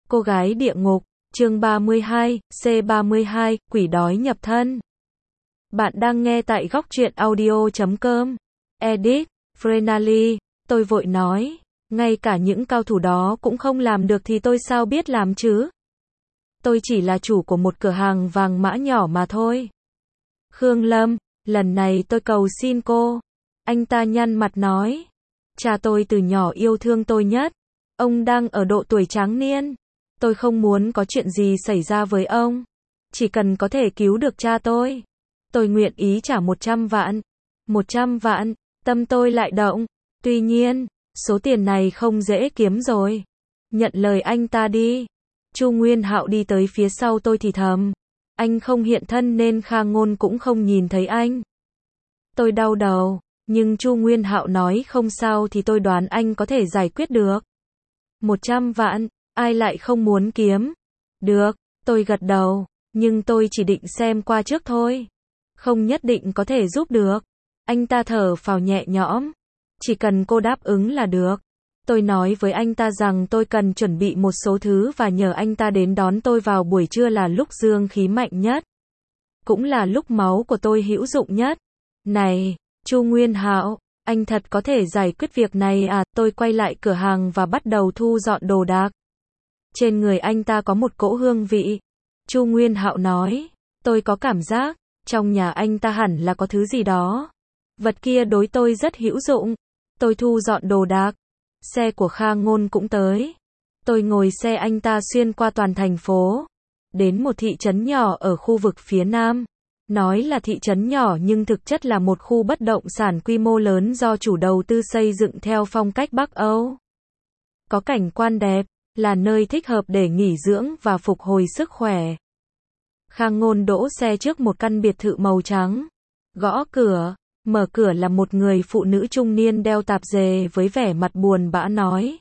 Cô gái địa ngục, chương 32, C32, quỷ đói nhập thân. Bạn đang nghe tại góc truyện audio.com. Edit, Frenally, tôi vội nói, ngay cả những cao thủ đó cũng không làm được thì tôi sao biết làm chứ? Tôi chỉ là chủ của một cửa hàng vàng mã nhỏ mà thôi. Khương Lâm, lần này tôi cầu xin cô. Anh ta nhăn mặt nói, cha tôi từ nhỏ yêu thương tôi nhất. Ông đang ở độ tuổi tráng niên. Tôi không muốn có chuyện gì xảy ra với ông. Chỉ cần có thể cứu được cha tôi nguyện ý trả 100 vạn. 100 vạn, tâm tôi lại động. Tuy nhiên, số tiền này không dễ kiếm rồi. Nhận lời anh ta đi. Chu Nguyên Hạo đi tới phía sau tôi thì thầm. Anh không hiện thân nên Kha Ngôn cũng không nhìn thấy anh. Tôi đau đầu, nhưng Chu Nguyên Hạo nói không sao thì tôi đoán anh có thể giải quyết được. 100 vạn, ai lại không muốn kiếm? Được, tôi gật đầu, nhưng tôi chỉ định xem qua trước thôi. Không nhất định có thể giúp được. Anh ta thở phào nhẹ nhõm. Chỉ cần cô đáp ứng là được. Tôi nói với anh ta rằng tôi cần chuẩn bị một số thứ và nhờ anh ta đến đón tôi vào buổi trưa là lúc dương khí mạnh nhất. Cũng là lúc máu của tôi hữu dụng nhất. Này, Chu Nguyên Hạo, anh thật có thể giải quyết việc này à? Tôi quay lại cửa hàng và bắt đầu thu dọn đồ đạc. Trên người anh ta có một cỗ hương vị. Chu Nguyên Hạo nói, tôi có cảm giác, trong nhà anh ta hẳn là có thứ gì đó. Vật kia đối tôi rất hữu dụng. Tôi thu dọn đồ đạc. Xe của Kha Ngôn cũng tới. Tôi ngồi xe anh ta xuyên qua toàn thành phố. Đến một thị trấn nhỏ ở khu vực phía Nam. Nói là thị trấn nhỏ nhưng thực chất là một khu bất động sản quy mô lớn do chủ đầu tư xây dựng theo phong cách Bắc Âu. Có cảnh quan đẹp, là nơi thích hợp để nghỉ dưỡng và phục hồi sức khỏe. Kha Ngôn đỗ xe trước một căn biệt thự màu trắng. Gõ cửa, mở cửa là một người phụ nữ trung niên đeo tạp dề với vẻ mặt buồn bã nói.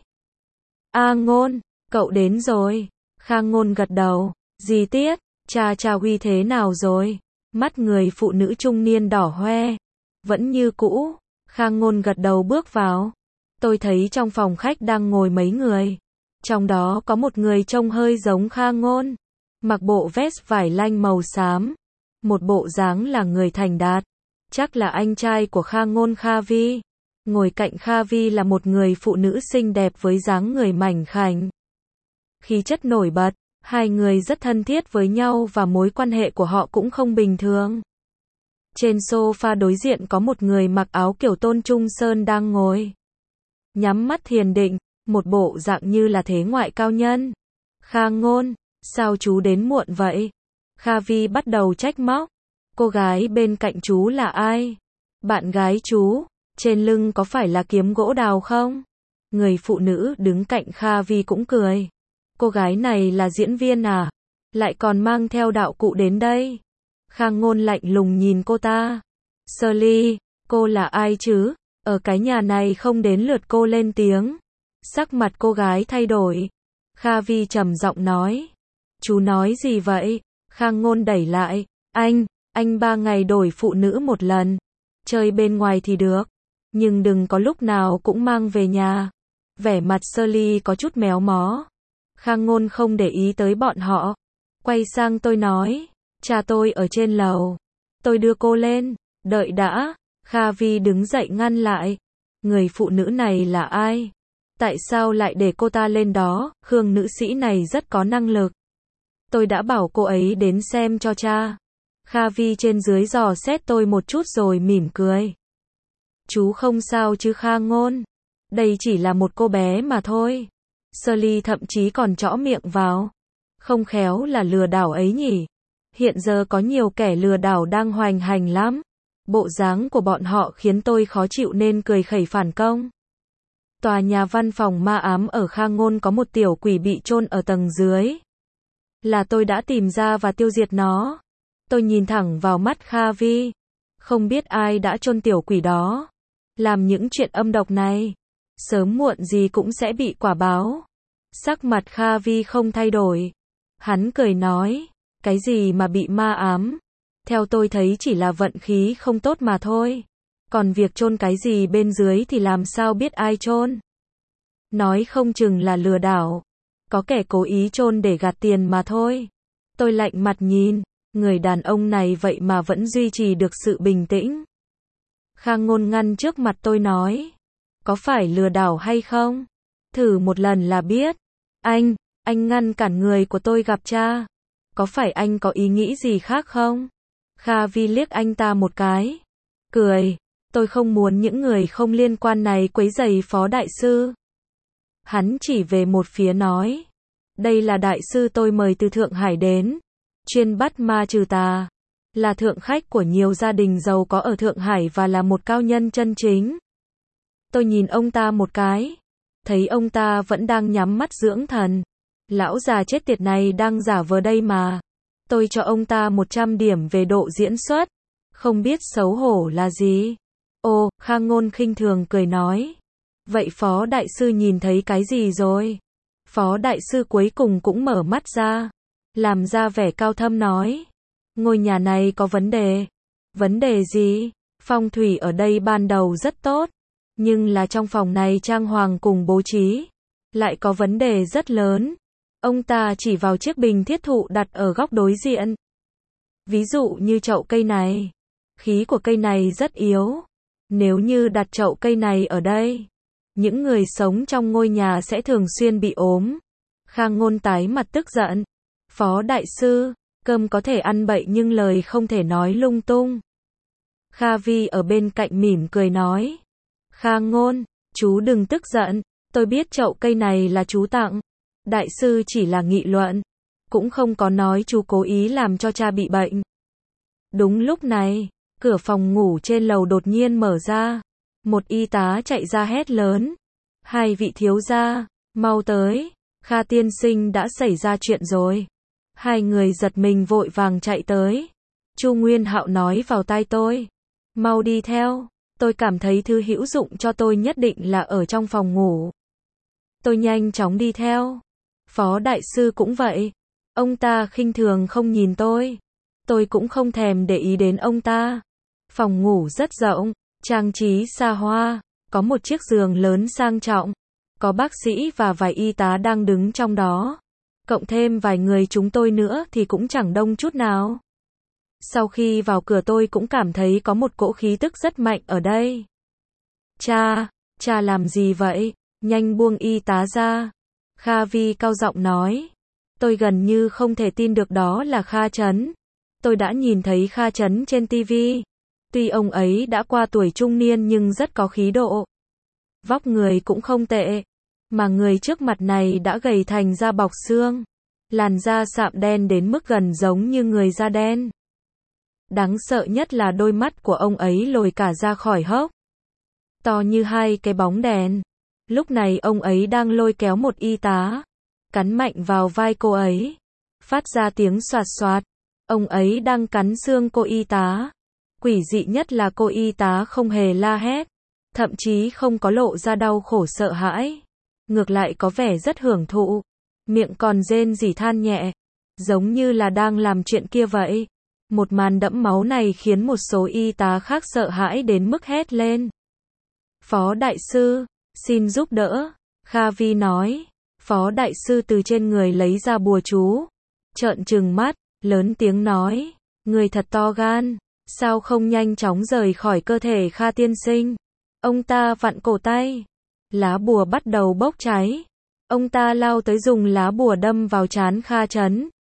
A Ngôn, cậu đến rồi. Kha Ngôn gật đầu. Gì Tiết, cha Huy thế nào rồi? Mắt người phụ nữ trung niên đỏ hoe. Vẫn như cũ. Kha Ngôn gật đầu bước vào. Tôi thấy trong phòng khách đang ngồi mấy người. Trong đó có một người trông hơi giống Kha Ngôn. Mặc bộ vest vải lanh màu xám. Một bộ dáng là người thành đạt. Chắc là anh trai của Kha Ngôn, Kha Vi. Ngồi cạnh Kha Vi là một người phụ nữ xinh đẹp với dáng người mảnh khảnh. Khí chất nổi bật. Hai người rất thân thiết với nhau và mối quan hệ của họ cũng không bình thường. Trên sofa đối diện có một người mặc áo kiểu Tôn Trung Sơn đang ngồi. Nhắm mắt thiền định, một bộ dạng như là thế ngoại cao nhân. Kha Ngôn, sao chú đến muộn vậy? Kha Vi bắt đầu trách móc. Cô gái bên cạnh chú là ai? Bạn gái chú, trên lưng có phải là kiếm gỗ đào không? Người phụ nữ đứng cạnh Kha Vi cũng cười. Cô gái này là diễn viên à? Lại còn mang theo đạo cụ đến đây. Kha Ngôn lạnh lùng nhìn cô ta. Shirley, cô là ai chứ? Ở cái nhà này không đến lượt cô lên tiếng. Sắc mặt cô gái thay đổi. Kha Vi trầm giọng nói. Chú nói gì vậy? Kha Ngôn đẩy lại. Anh 3 ngày đổi phụ nữ một lần. Chơi bên ngoài thì được. Nhưng đừng có lúc nào cũng mang về nhà. Vẻ mặt Shirley có chút méo mó. Kha Ngôn không để ý tới bọn họ. Quay sang tôi nói. Cha tôi ở trên lầu. Tôi đưa cô lên. Đợi đã. Kha Vi đứng dậy ngăn lại. Người phụ nữ này là ai? Tại sao lại để cô ta lên đó? Khương nữ sĩ này rất có năng lực. Tôi đã bảo cô ấy đến xem cho cha. Kha Vi trên dưới dò xét tôi một chút rồi mỉm cười. Chú không sao chứ Kha Ngôn? Đây chỉ là một cô bé mà thôi. Shirley thậm chí còn trõ miệng vào. Không khéo là lừa đảo ấy nhỉ? Hiện giờ có nhiều kẻ lừa đảo đang hoành hành lắm. Bộ dáng của bọn họ khiến tôi khó chịu nên cười khẩy phản công. Tòa nhà văn phòng ma ám ở Kha Ngôn có một tiểu quỷ bị chôn ở tầng dưới. Là tôi đã tìm ra và tiêu diệt nó. Tôi nhìn thẳng vào mắt Kha Vi. Không biết ai đã chôn tiểu quỷ đó. Làm những chuyện âm độc này. Sớm muộn gì cũng sẽ bị quả báo. Sắc mặt Kha Vi không thay đổi. Hắn cười nói. Cái gì mà bị ma ám? Theo tôi thấy chỉ là vận khí không tốt mà thôi. Còn việc chôn cái gì bên dưới thì làm sao biết ai chôn? Nói không chừng là lừa đảo. có kẻ cố ý chôn để gạt tiền mà thôi. Tôi lạnh mặt nhìn, người đàn ông này vậy mà vẫn duy trì được sự bình tĩnh. Khang Ngôn ngăn trước mặt tôi nói, có phải lừa đảo hay không? Thử một lần là biết. Anh ngăn cản người của tôi gặp cha. Có phải anh có ý nghĩ gì khác không? Kha Vi liếc anh ta một cái. Cười, tôi không muốn những người không liên quan này quấy rầy Phó Đại Sư. Hắn chỉ về một phía nói. Đây là Đại Sư tôi mời từ Thượng Hải đến. Chuyên bắt ma trừ tà. Là thượng khách của nhiều gia đình giàu có ở Thượng Hải và là một cao nhân chân chính. Tôi nhìn ông ta một cái. Thấy ông ta vẫn đang nhắm mắt dưỡng thần. Lão già chết tiệt này đang giả vờ đây mà. Tôi cho ông ta 100 điểm về độ diễn xuất. Không biết xấu hổ là gì. Ồ, Khang Ngôn khinh thường cười nói. Vậy Phó Đại Sư nhìn thấy cái gì rồi? Phó Đại Sư cuối cùng cũng mở mắt ra. Làm ra vẻ cao thâm nói. Ngôi nhà này có vấn đề. Vấn đề gì? Phong thủy ở đây ban đầu rất tốt. Nhưng là trong phòng này trang hoàng cùng bố trí. Lại có vấn đề rất lớn. Ông ta chỉ vào chiếc bình thiết thụ đặt ở góc đối diện. Ví dụ như chậu cây này. Khí của cây này rất yếu. Nếu như đặt chậu cây này ở đây, những người sống trong ngôi nhà sẽ thường xuyên bị ốm. Khang Ngôn tái mặt tức giận. Phó Đại Sư, cơm có thể ăn bậy nhưng lời không thể nói lung tung. Kha Vi ở bên cạnh mỉm cười nói. Khang Ngôn, chú đừng tức giận. Tôi biết chậu cây này là chú tặng. Đại sư chỉ là nghị luận. Cũng không có nói chú cố ý làm cho cha bị bệnh. Đúng lúc này, cửa phòng ngủ trên lầu đột nhiên mở ra. Một y tá chạy ra hét lớn. Hai vị thiếu gia, mau tới. Kha tiên sinh đã xảy ra chuyện rồi. Hai người giật mình vội vàng chạy tới. Chu Nguyên Hạo nói vào tai tôi. Mau đi theo. Tôi cảm thấy thứ hữu dụng cho tôi nhất định là ở trong phòng ngủ. Tôi nhanh chóng đi theo. Phó Đại Sư cũng vậy. Ông ta khinh thường không nhìn tôi. Tôi cũng không thèm để ý đến ông ta. Phòng ngủ rất rộng, trang trí xa hoa, có một chiếc giường lớn sang trọng, có bác sĩ và vài y tá đang đứng trong đó. Cộng thêm vài người chúng tôi nữa thì cũng chẳng đông chút nào. Sau khi vào cửa tôi cũng cảm thấy có một cỗ khí tức rất mạnh ở đây. Cha làm gì vậy? Nhanh buông y tá ra. Kha Vi cao giọng nói. Tôi gần như không thể tin được đó là Kha Chấn. Tôi đã nhìn thấy Kha Chấn trên TV. Tuy ông ấy đã qua tuổi trung niên nhưng rất có khí độ. Vóc người cũng không tệ. Mà người trước mặt này đã gầy thành da bọc xương. Làn da sạm đen đến mức gần giống như người da đen. Đáng sợ nhất là đôi mắt của ông ấy lồi cả ra khỏi hốc. To như hai cái bóng đèn. Lúc này ông ấy đang lôi kéo một y tá. Cắn mạnh vào vai cô ấy. Phát ra tiếng xoạt xoạt. Ông ấy đang cắn xương cô y tá. Quỷ dị nhất là cô y tá không hề la hét. Thậm chí không có lộ ra đau khổ sợ hãi. Ngược lại có vẻ rất hưởng thụ. Miệng còn rên rỉ than nhẹ. Giống như là đang làm chuyện kia vậy. Một màn đẫm máu này khiến một số y tá khác sợ hãi đến mức hét lên. Phó Đại Sư, xin giúp đỡ. Kha Vi nói. Phó Đại Sư từ trên người lấy ra bùa chú. Trợn trừng mắt, lớn tiếng nói. Người thật to gan. Sao không nhanh chóng rời khỏi cơ thể Kha tiên sinh? Ông ta vặn cổ tay. Lá bùa bắt đầu bốc cháy. Ông ta lao tới dùng lá bùa đâm vào trán Kha Chấn.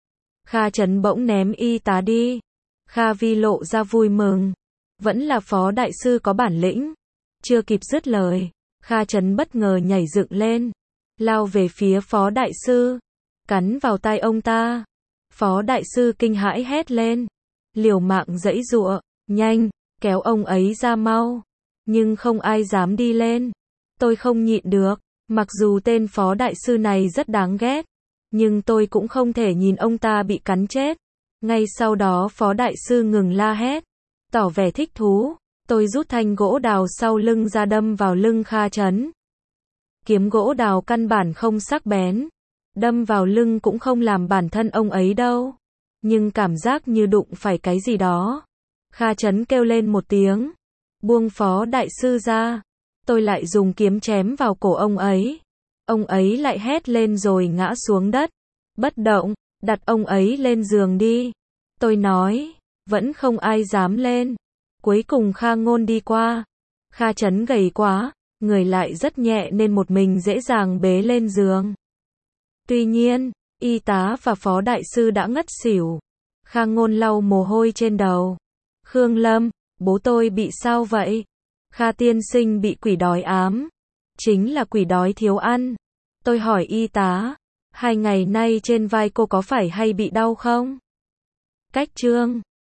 Kha Chấn bỗng ném y tá đi. Kha Vi lộ ra vui mừng. Vẫn là Phó Đại Sư có bản lĩnh. Chưa kịp dứt lời, Kha Chấn bất ngờ nhảy dựng lên. Lao về phía Phó Đại Sư. Cắn vào tay ông ta. Phó Đại Sư kinh hãi hét lên. Liều mạng giãy giụa. Nhanh, kéo ông ấy ra mau. Nhưng không ai dám đi lên. Tôi không nhịn được. Mặc dù tên Phó Đại Sư này rất đáng ghét. Nhưng tôi cũng không thể nhìn ông ta bị cắn chết. Ngay sau đó Phó Đại Sư ngừng la hét. Tỏ vẻ thích thú. Tôi rút thanh gỗ đào sau lưng ra đâm vào lưng Kha Chấn. Kiếm gỗ đào căn bản không sắc bén. Đâm vào lưng cũng không làm bản thân ông ấy đâu. Nhưng cảm giác như đụng phải cái gì đó. Kha Chấn kêu lên một tiếng. Buông Phó Đại Sư ra. Tôi lại dùng kiếm chém vào cổ ông ấy. Ông ấy lại hét lên rồi ngã xuống đất. Bất động, đặt ông ấy lên giường đi. Tôi nói, vẫn không ai dám lên. Cuối cùng Kha Ngôn đi qua. Kha Chấn gầy quá, người lại rất nhẹ nên một mình dễ dàng bế lên giường. Tuy nhiên, y tá và phó đại sư đã ngất xỉu. Kha Ngôn lau mồ hôi trên đầu. Khương Lâm, bố tôi bị sao vậy? Kha tiên sinh bị quỷ đói ám. Chính là quỷ đói thiếu ăn. Tôi hỏi y tá, 2 ngày nay trên vai cô có phải hay bị đau không? Cách chương